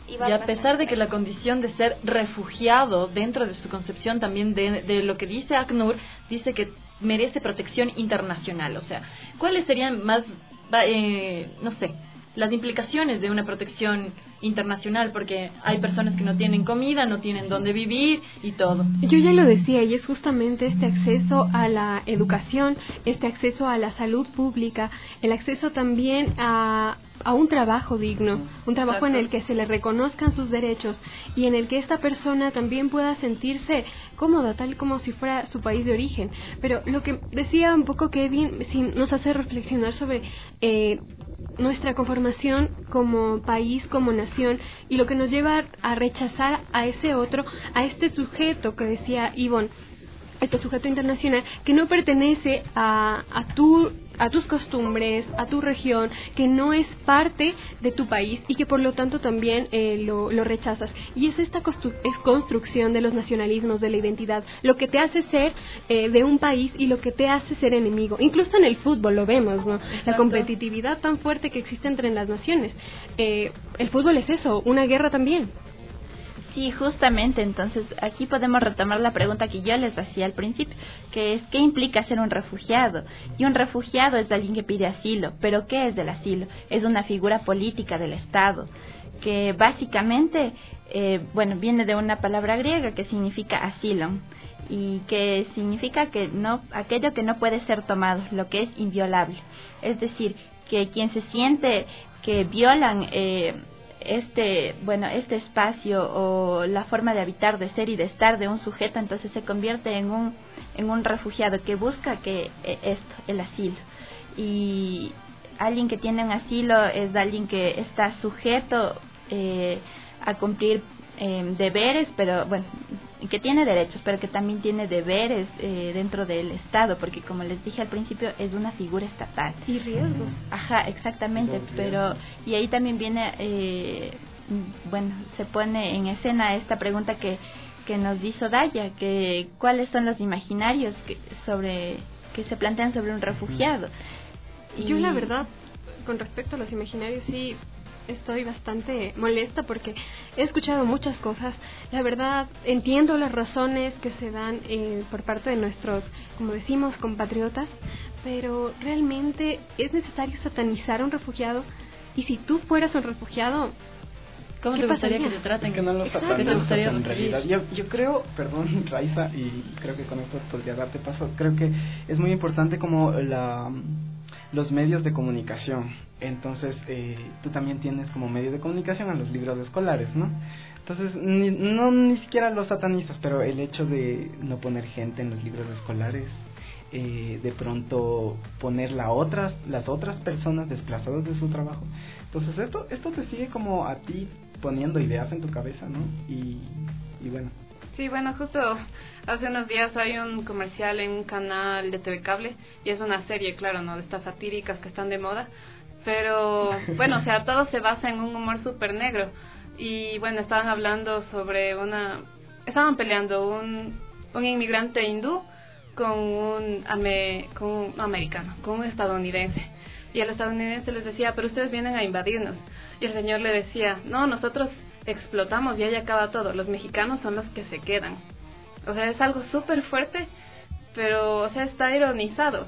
Y a pesar de que la condición de ser refugiado, dentro de su concepción también de lo que dice ACNUR, dice que merece protección internacional. O sea, ¿cuáles serían más, no sé, las implicaciones de una protección internacional? Porque hay personas que no tienen comida, no tienen dónde vivir y todo. Yo ya lo decía, y es justamente este acceso a la educación, este acceso a la salud pública, el acceso también a un trabajo digno, un trabajo en el que se le reconozcan sus derechos y en el que esta persona también pueda sentirse cómoda, tal como si fuera su país de origen. Pero lo que decía un poco Kevin, sí, nos hace reflexionar sobre nuestra conformación como país, como nación, y lo que nos lleva a rechazar a ese otro, a este sujeto que decía Ivonne, este sujeto internacional que no pertenece a tus costumbres, a tu región, que no es parte de tu país y que por lo tanto también lo rechazas. Y es esta construcción de los nacionalismos, de la identidad, lo que te hace ser de un país y lo que te hace ser enemigo. Incluso en el fútbol lo vemos, ¿no? Exacto. La competitividad tan fuerte que existe entre las naciones. El fútbol es eso, una guerra también. Sí, justamente, entonces aquí podemos retomar la pregunta que yo les hacía al principio, que es ¿qué implica ser un refugiado? Y un refugiado es alguien que pide asilo, pero ¿qué es el asilo? Es una figura política del Estado, que básicamente, viene de una palabra griega que significa asylum, y que significa que aquello que no puede ser tomado, lo que es inviolable. Es decir, que quien se siente que violan este espacio o la forma de habitar, de ser y de estar de un sujeto, entonces se convierte en un refugiado que busca el asilo. Y alguien que tiene un asilo es alguien que está sujeto a cumplir deberes, pero que tiene derechos, pero que también tiene deberes dentro del Estado, porque como les dije al principio, es una figura estatal. Y riesgos. Ajá, exactamente, y ahí también viene, se pone en escena esta pregunta que nos hizo Daya, que cuáles son los imaginarios que se plantean sobre un refugiado. Yo la verdad, con respecto a los imaginarios, sí estoy bastante molesta porque he escuchado muchas cosas. La verdad, entiendo las razones que se dan por parte de nuestros, como decimos, compatriotas, pero realmente es necesario satanizar a un refugiado. Y si tú fueras un refugiado, ¿cómo te gustaría que te traten? Que no lo satanizas en realidad. Yo creo, perdón, Raiza, y creo que con esto podría darte paso, creo que es muy importante como los medios de comunicación. Entonces, tú también tienes como medio de comunicación a los libros escolares, ¿no? Entonces, ni siquiera los satanizas, pero el hecho de no poner gente en los libros escolares, de pronto poner las otras personas desplazadas de su trabajo. Entonces, esto te sigue como a ti poniendo ideas en tu cabeza, ¿no? Y bueno. Sí, justo hace unos días hay un comercial en un canal de TV Cable, y es una serie, claro, ¿no?, de estas satíricas que están de moda, pero todo se basa en un humor súper negro. Y estaban hablando sobre estaban peleando un inmigrante hindú con un americano, con un estadounidense. Y el estadounidense les decía, pero ustedes vienen a invadirnos. Y el señor le decía, no, nosotros explotamos y ahí acaba todo, los mexicanos son los que se quedan. O sea, es algo súper fuerte, pero, está ironizado.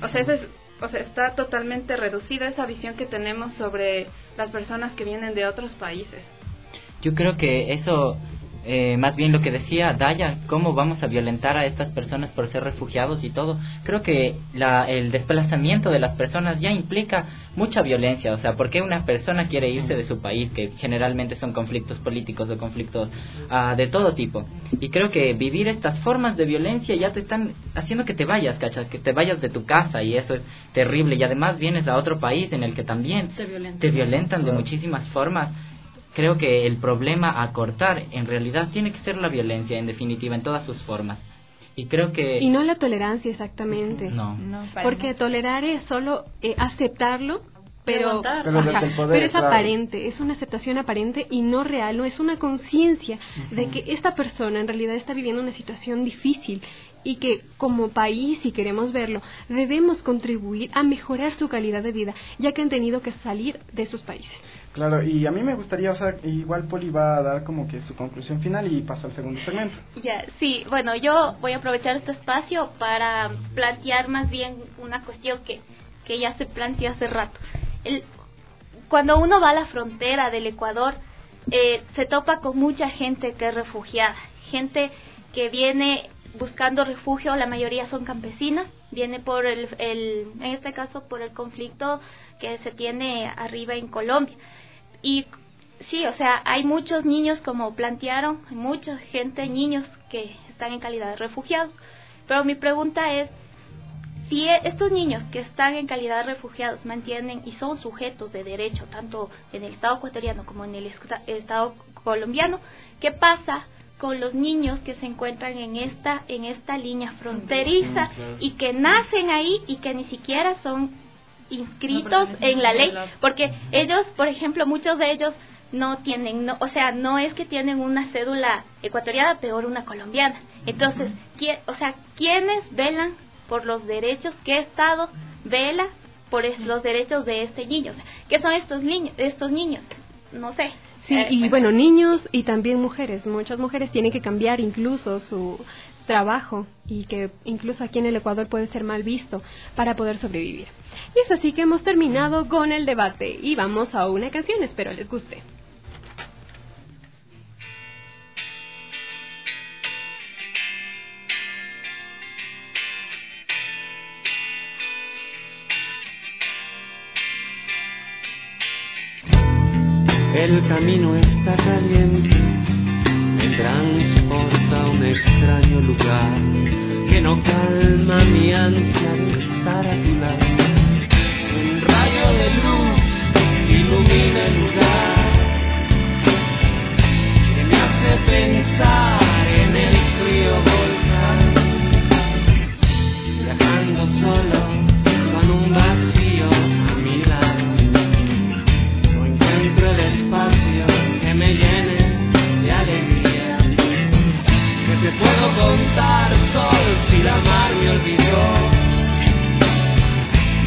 Está totalmente reducida esa visión que tenemos sobre las personas que vienen de otros países. Yo creo que eso, más bien lo que decía Daya, cómo vamos a violentar a estas personas por ser refugiados y todo. Creo que el desplazamiento de las personas ya implica mucha violencia. O sea, ¿por qué una persona quiere irse de su país? Que generalmente son conflictos políticos o conflictos de todo tipo. Y creo que vivir estas formas de violencia ya te están haciendo que te vayas, ¿cachas? Que te vayas de tu casa, y eso es terrible. Y además vienes a otro país en el que también te violentan de muchísimas formas. Creo que el problema a cortar en realidad tiene que ser la violencia, en definitiva, en todas sus formas. Y creo que... Y no la tolerancia, exactamente. No. Porque tolerar es solo aceptarlo pero es aparente, es una aceptación aparente y no real, no es una conciencia de que esta persona en realidad está viviendo una situación difícil y que como país, si queremos verlo, debemos contribuir a mejorar su calidad de vida, ya que han tenido que salir de sus países. Claro, y a mí me gustaría, o sea, igual Poli va a dar como que su conclusión final y paso al segundo segmento. Ya, sí, bueno, yo voy a aprovechar este espacio para plantear más bien una cuestión que ya se planteó hace rato. Cuando uno va a la frontera del Ecuador, se topa con mucha gente que es refugiada, gente que viene buscando refugio, la mayoría son campesinos, viene por en este caso por el conflicto que se tiene arriba en Colombia. Y sí, o sea, hay muchos niños, como plantearon, mucha gente, niños que están en calidad de refugiados. Pero mi pregunta es, si estos niños que están en calidad de refugiados mantienen y son sujetos de derecho, tanto en el Estado ecuatoriano como en el Estado colombiano, ¿qué pasa con los niños que se encuentran en esta línea fronteriza y que nacen ahí y que ni siquiera son inscritos en la ley? Porque ellos, por ejemplo, muchos de ellos no tienen, o sea, no es que tienen una cédula ecuatoriana, peor una colombiana. Entonces, ¿quiénes velan por los derechos? ¿Qué Estado vela por los derechos de este niño? O sea, ¿qué son estos niños? No sé. Sí, y bueno, niños y también mujeres. Muchas mujeres tienen que cambiar incluso su trabajo y que incluso aquí en el Ecuador puede ser mal visto para poder sobrevivir. Y es así que hemos terminado con el debate y vamos a una canción, espero les guste. El camino está caliente, me transporta a un extraño lugar que no calma mi ansia de estar a tu lado. Un rayo de luz ilumina el lugar que me hace pensar en el frío volcán, viajando solo con un vacío a mi lado. El espacio que me llene de alegría, que te puedo contar solo si la mar me olvidó,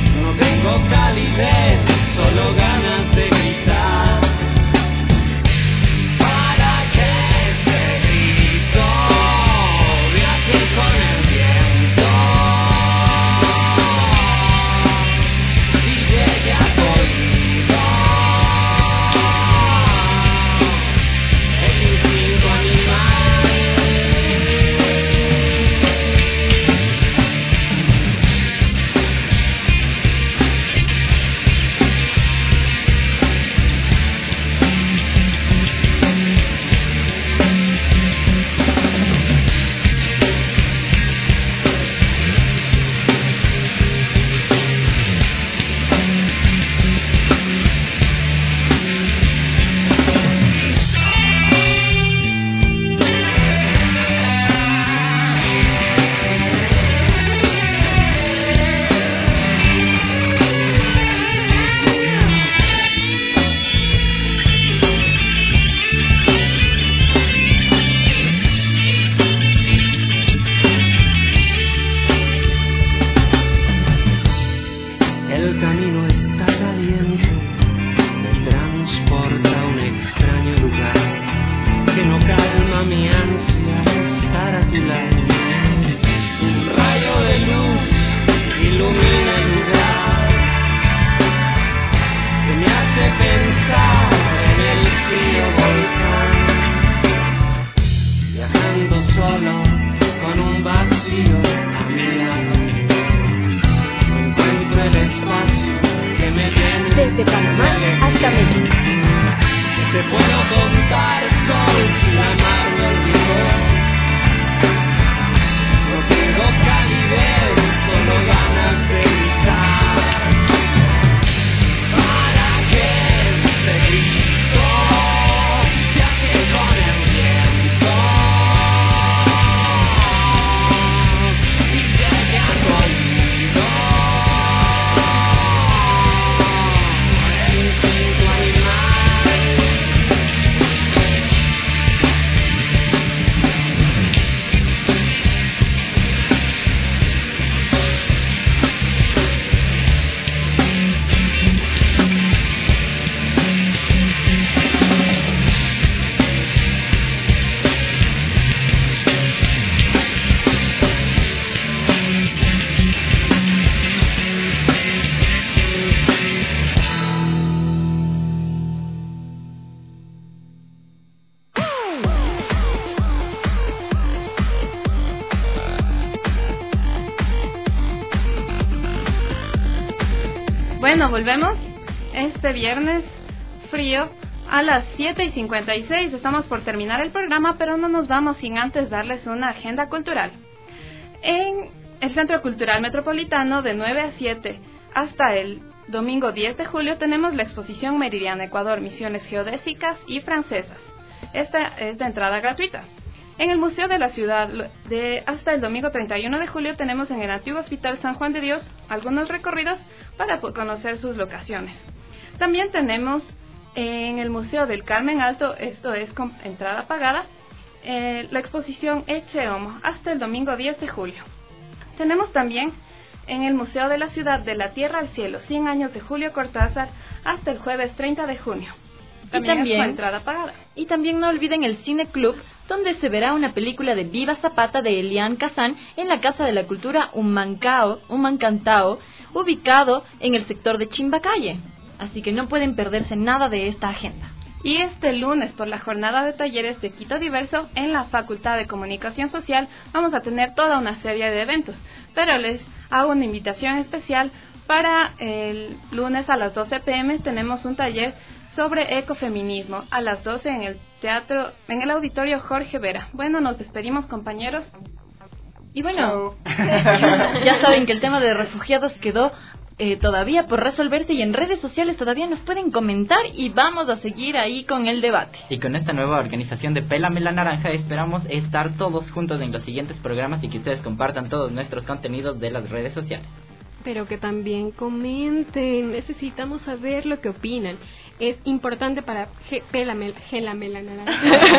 bueno, volvemos este viernes frío a las 7:56. Estamos por terminar el programa, pero no nos vamos sin antes darles una agenda cultural. En el Centro Cultural Metropolitano, de 9 a 7 hasta el domingo 10 de julio, tenemos la exposición Meridiana Ecuador, Misiones Geodésicas y Francesas. Esta es de entrada gratuita. En el Museo de la Ciudad, hasta el domingo 31 de julio, tenemos en el antiguo Hospital San Juan de Dios algunos recorridos para conocer sus locaciones. También tenemos en el Museo del Carmen Alto, esto es con entrada pagada, la exposición Eche Homo, hasta el domingo 10 de julio. Tenemos también en el Museo de la Ciudad, de la Tierra al Cielo, 100 años de Julio Cortázar, hasta el jueves 30 de junio. También es con entrada pagada. Y también no olviden el Cine Club, donde se verá una película de Viva Zapata de Elian Kazan en la Casa de la Cultura Humancantao, ubicado en el sector de Chimbacalle. Así que no pueden perderse nada de esta agenda. Y este lunes, por la jornada de talleres de Quito Diverso, en la Facultad de Comunicación Social, vamos a tener toda una serie de eventos. Pero les hago una invitación especial para el lunes a las 12 p.m. tenemos un taller sobre ecofeminismo a las 12 en el auditorio Jorge Vera. Bueno, nos despedimos, compañeros. Y bueno, ya saben que el tema de refugiados quedó todavía por resolverse y en redes sociales todavía nos pueden comentar y vamos a seguir ahí con el debate. Y con esta nueva organización de Pélame la Naranja esperamos estar todos juntos en los siguientes programas y que ustedes compartan todos nuestros contenidos de las redes sociales. Pero que también comenten, necesitamos saber lo que opinan. Es importante para Pélame la Naranja.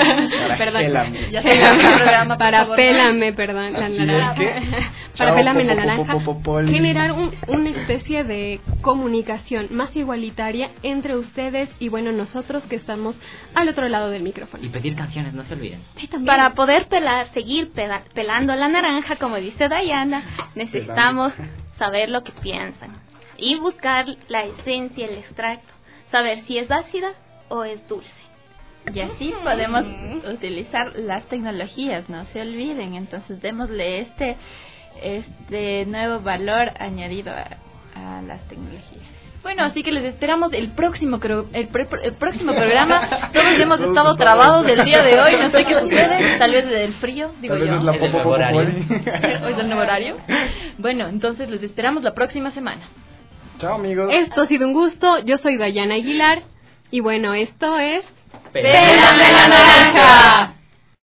Para Pélame la Naranja. Para Pélame la Naranja. Generar una especie de comunicación más igualitaria entre ustedes y bueno, nosotros que estamos al otro lado del micrófono. Y pedir canciones, no se olviden. Sí, para poder seguir pelando la naranja, como dice Dayana, necesitamos saber lo que piensan y buscar la esencia, el extracto, saber si es ácida o es dulce. Y así podemos utilizar las tecnologías, no se olviden. Entonces démosle este nuevo valor añadido a las tecnologías. Bueno, así que les esperamos el próximo programa. Todos hemos estado trabados del día de hoy, no sé qué sucede, tal vez del frío, digo yo. Hoy es el nuevo horario. Bueno, entonces les esperamos la próxima semana. Chao, amigos. Esto ha sido un gusto, yo soy Dayana Aguilar y bueno, esto es ¡Pélame la Naranja!